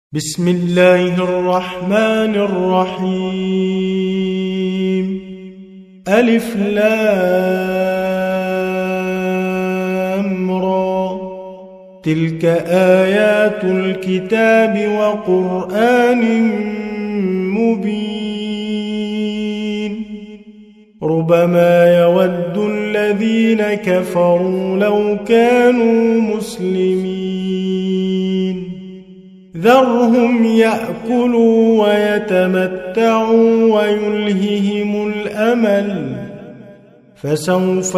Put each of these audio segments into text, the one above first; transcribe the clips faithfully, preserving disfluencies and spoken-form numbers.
بسم الله الرحمن الرحيم. ألف لام را، تلك آيات الكتاب وقرآن مبين. ربما يود الذين كفروا لو كانوا مسلمين. ذرهم يأكلوا ويتمتعوا ويلههم الأمل، فسوف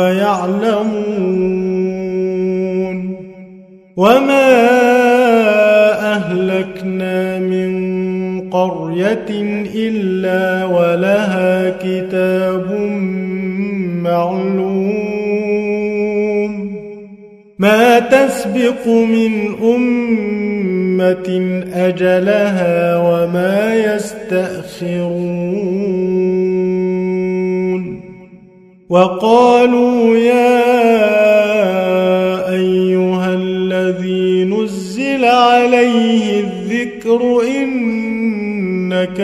يعلمون. وما أهلكنا من قرية إلا ولها كتاب معلوم، ما تسبق من أمة أجلها وما يستأخرون. وقالوا يا أيها الذي نزل عليه الذكر إنك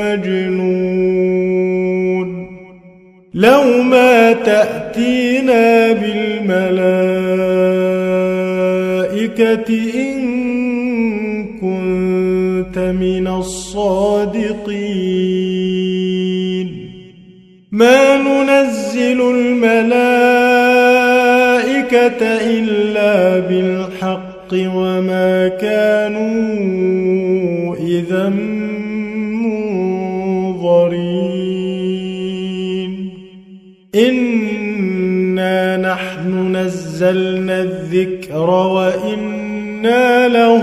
لمجنون، لو ما تأتينا بالملائكة إن كنت من الصادقين. ما ننزل الملائكة إلا بالحق وما كانوا إذا منظرين. إنا نحن نزلنا الذكر وإنا له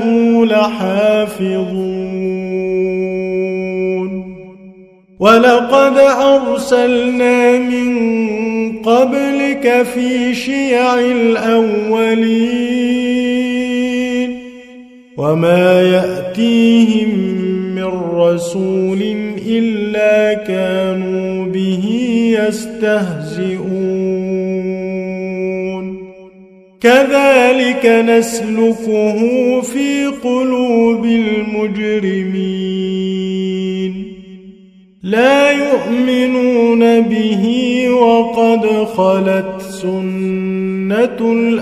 لحافظون. ولقد أرسلنا من قبلك في شيع الأولين، وما يأتيهم من رسول إلا كانوا به يستهزئون. كذلك نسلكه في قلوب المجرمين، لا يؤمنون به وقد خلت سنة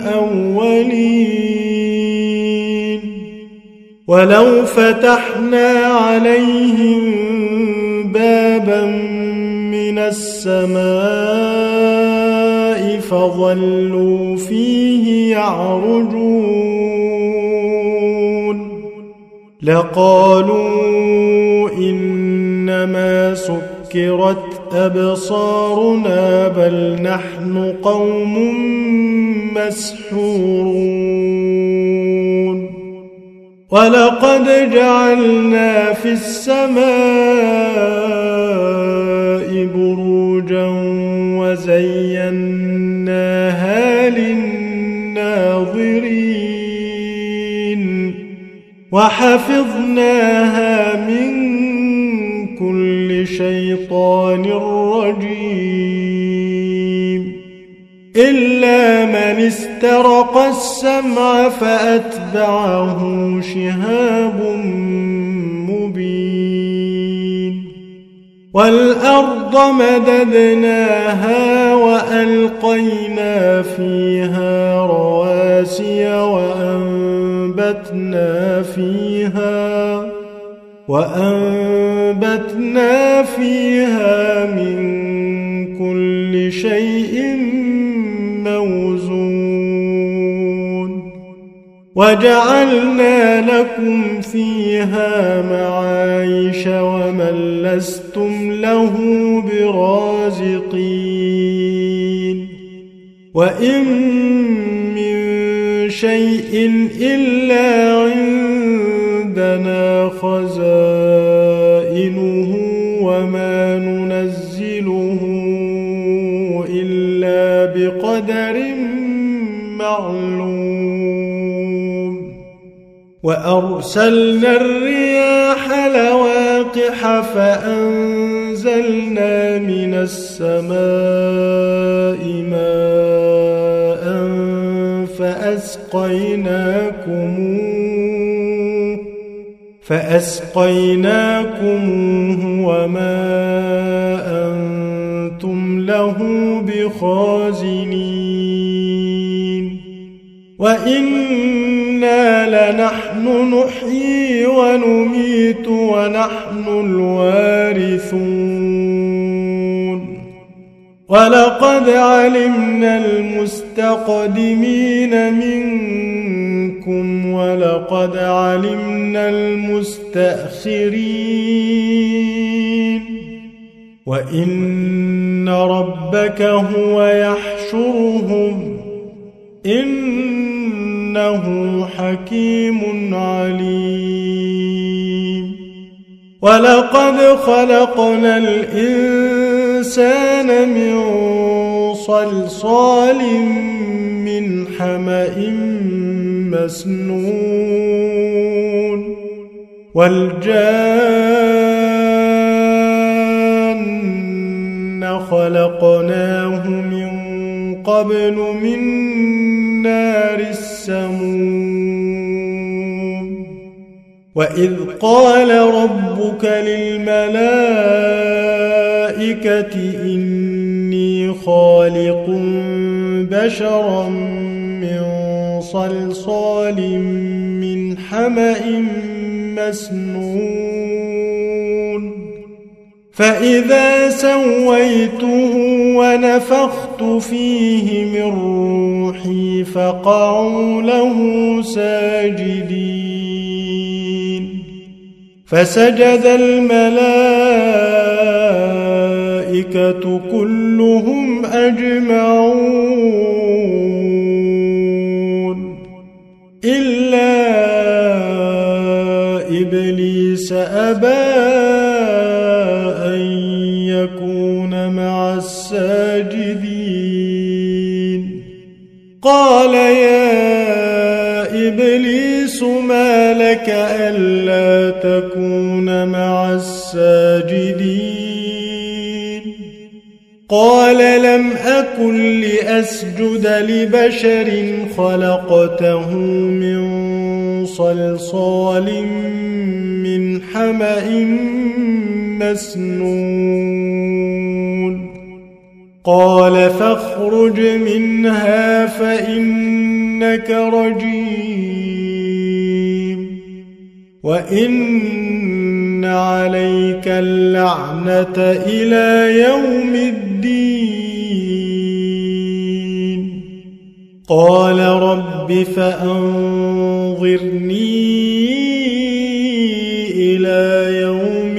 الأولين. ولو فتحنا عليهم بابا من السماء فظلوا فيه يعرجون لقالوا إنما سكرت أبصارنا بل نحن قوم مسحورون. ولقد جعلنا في السماء بروجا وزيناها للناظرين وحفظناها من كل شيطان رجيم إلا من استرق السمع فأتبعه شهاب مبين. والأرض مددناها وألقينا فيها رواسي وأنبتنا فيها وأنبتنا فيها من كل شيء موزون. وجعلنا لكم فيها معايش ومن لستم له برازقين. وإن من شيء إلا عندنا خزائنه وما ننزله إلا بقدر معلوم. وأرسلنا الرياح لواقح فأنزلنا من السماء ماء فأسقيناكموه فأسقيناكموه وما أنتم له بخازنين وإنا لنحن نحيي ونميت ونحن الوارثون ولقد علمنا المستقدمين منكم ولقد علمنا المستأخرين وإن ربك هو يحشرهم إنه حكيم عليم ولقد خلقنا الإنسان من صلصال من حمأ مسنون والجان خلقناه من قبل من نار السموم وإذ قال ربك للملائكة إني خالق بشرا من صلصال من حمأ مسنون فإذا سويته ونفخت فيه من روحي فقعوا له ساجدين فسجد الملائكة كلهم أجمعون إلا إبليس أبى أن يكون مع الساجدين قال يا إبليس ما لك ألا تكون مع الساجدين قال لم أكن لأسجد لبشر خلقته من صلصال من حمأ مسنون قال فاخرج منها فإنك رجيم وإن عليك اللعنة إلى يوم الدين قال رب فأنظرني إلى يوم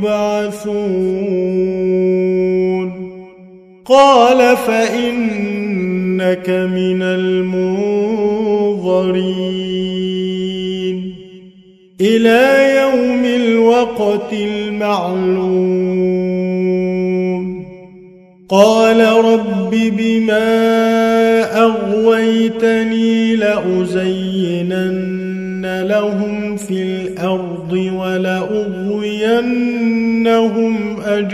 يبعثون قال فإنك من المنظرين إلى يوم الوقت المعلوم قال رب بما أغويتني لأزينن لهم في الأرض ولأغوينهم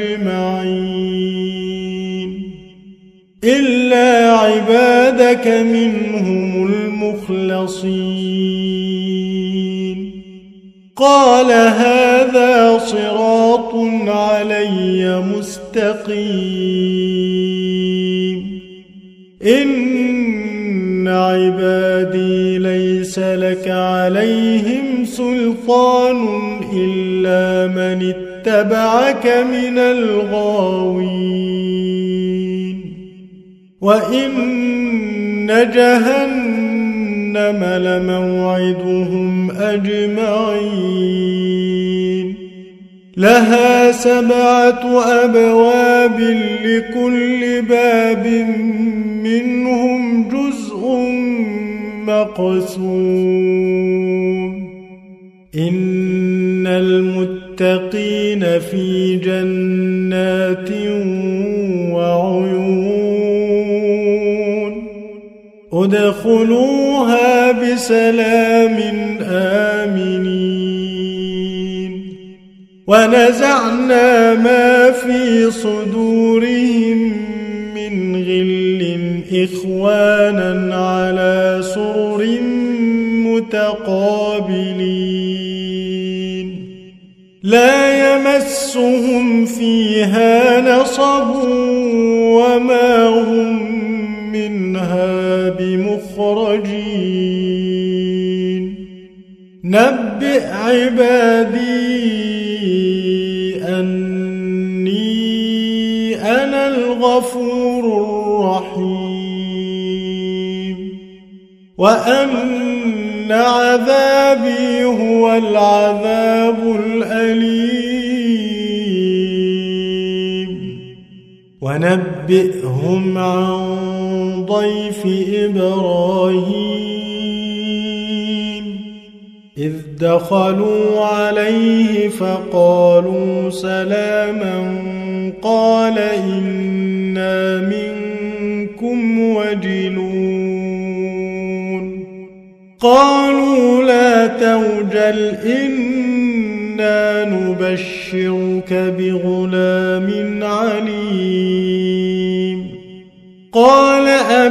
أجمعين إلا عبادك منهم المخلصين قال هذا صراط علي مستقيم إن عبادي ليس لك عليهم سلطان إلا من اتبعك من الغاوين وإن جهنم لموعدهم أجمعين لها سبعة أبواب لكل باب منهم جزء مقسوم إن المتقين في جنات وعيون ادخلوها بسلام آمنين ونزعنا ما في صدورهم من غل إخوانا على سرر متقابلين لا يمسهم فيها نصب وما هم منها بمخرجين نبئ عبادي أني أنا الغفور الرحيم وأن عذابي هو العذاب الأليم ونبئهم عن ضيف إبراهيم إذ دخلوا عليه فقالوا سلاما قال إنا منكم وجلون قالوا لا توجل إنا نبشرك بغلام عليم قال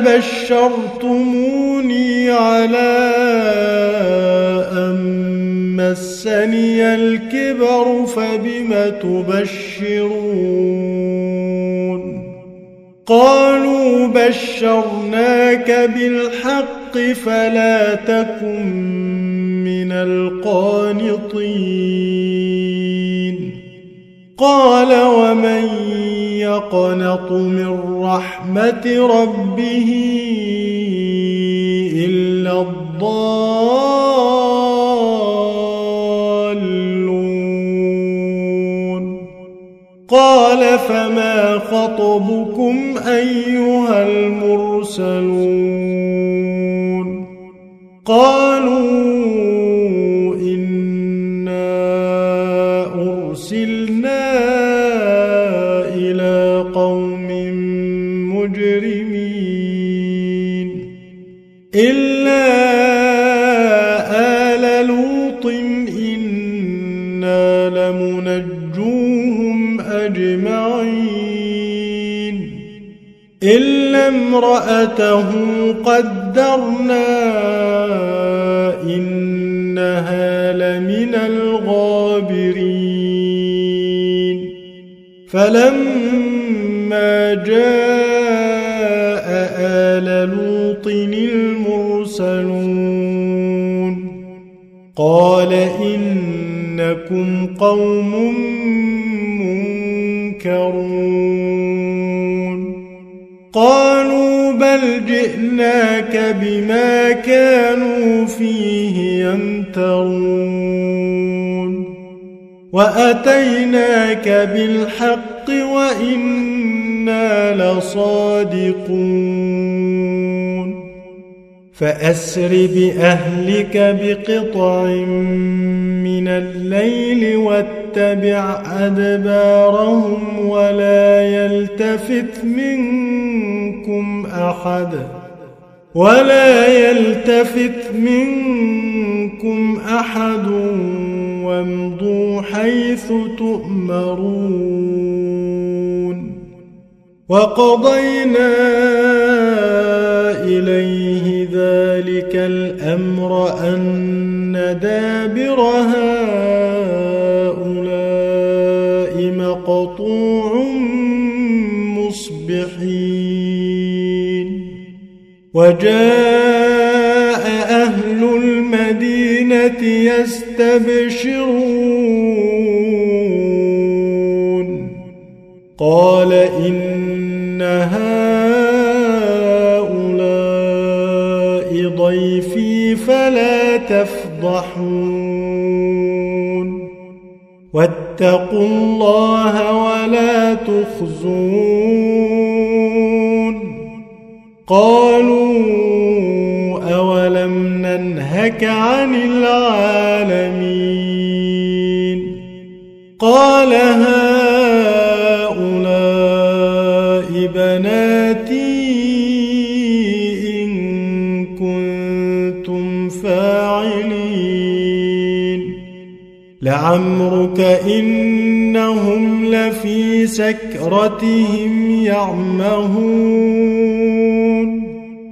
أبشرتموني على أن مسني الكبر فبم تبشرون قالوا بشرناك بالحق فلا تكن من القانطين قال ومن يقنط من رحمة ربه إلا الضالون قال فما خطبكم أيها المرسلون قالوا إنا أرسلنا إلى قوم مجرمين إلا آل لوط إنا لمنجوهم أجمعين إلا امرأته قدرنا إنها لمن الغابرين فلما جاء آل لوط المرسلون قال إنكم قوم منكرون قالوا بل جئناك بما كانوا فيه يمترون وأتيناك بالحق وإنا لصادقون فأسر بأهلك بقطع من الليل واتبع أدبارهم ولا يلتفت منكم أحد ولا يلتفت منكم أحد وامضوا حيث تؤمرون وقضينا إليه ذلك الأمر أن دابر هؤلاء مقطوع مصبحين وجاء أهل المدينة يستبشرون قال إن هؤلاء ضيفي فلا تفضحون واتقوا الله ولا تخزون قالوا أولم ننهك عن العالمين قال هؤلاء بناتي إن كنتم فاعلين لعمرك إنهم لفي سكرتهم يعمهون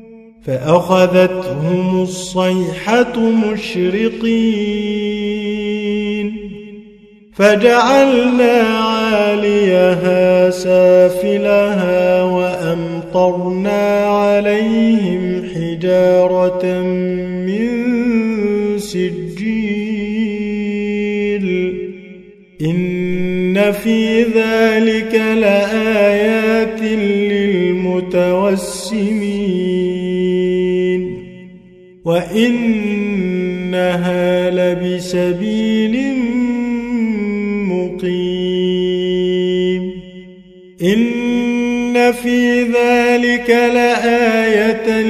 فأخذتهم الصيحة مشرقين فجعلنا عاليها سافلها وأمطرنا عليهم حجارة من سجيل إن في ذلك لآيات للمتوسمين وإنها لبسبيل مقيم إن في ذلك لآية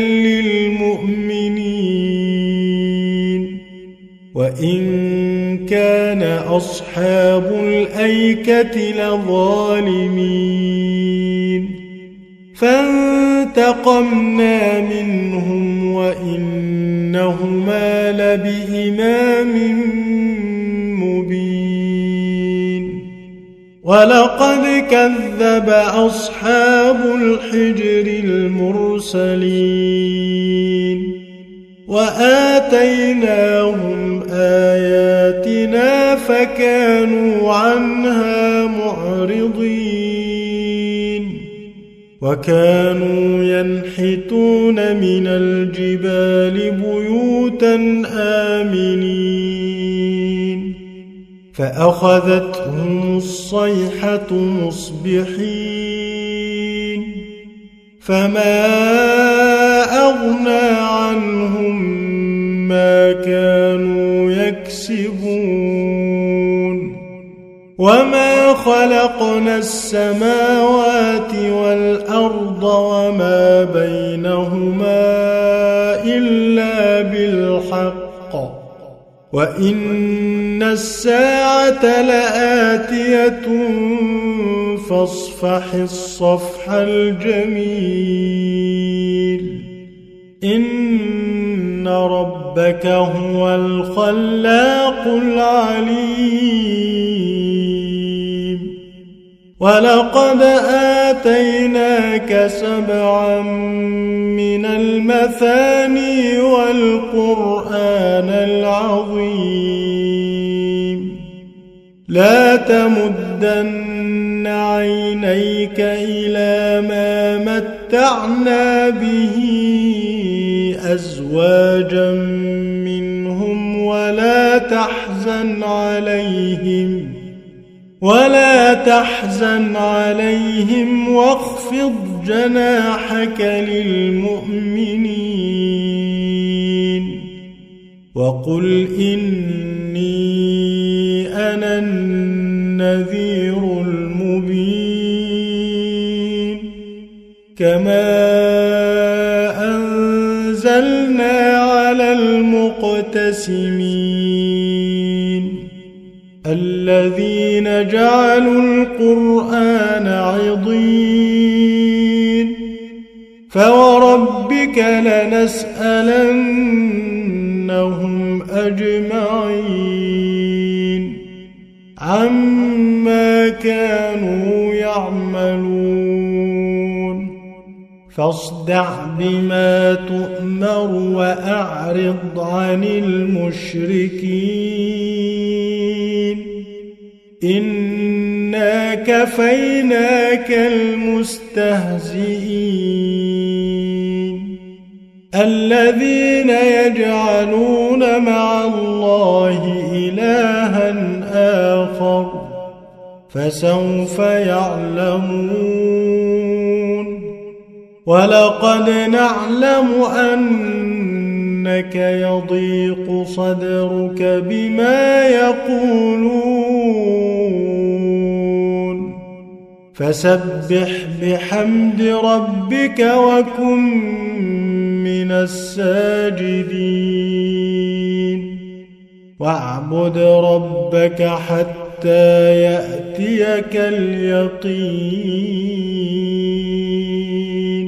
للمؤمنين وإن كان أصحاب الأيكة لظالمين فانتقمنا منهم وإنهما لبإمام مبين ولقد كذب أصحاب الحجر المرسلين وآتيناهم آياتنا فكانوا عنها معرضين وكانوا ينحتون من الجبال بيوتا آمنين فأخذتهم الصيحة مصبحين فما أغنى عنهم ما كانوا يكسبون وما خلقنا السماوات والأرض وما بينهما إلا بالحق وإن الساعة لآتية فاصفح الصفح الجميل إن ربك هو الخلاق العليم ولقد آتيناك سبعا من المثاني والقرآن العظيم لا تمدن عينيك إلى ما متعنا به أزواجا منهم ولا تحزن عليهم ولا تحزن عليهم واخفض جناحك للمؤمنين وقل إني أنا النذير المبين كما أنزلنا على المقتسمين الذين جعلوا القرآن عضين فوربك لنسألنهم أجمعين عما كانوا يعملون فاصدع بما تؤمر وأعرض عن المشركين إنا كفيناك المستهزئين الذين يجعلون مع الله إلها آخر فسوف يعلمون ولقد نعلم أنك يضيق صدرك بما يقولون فسبح بحمد ربك وكن من الساجدين واعبد ربك حتى يأتيك اليقين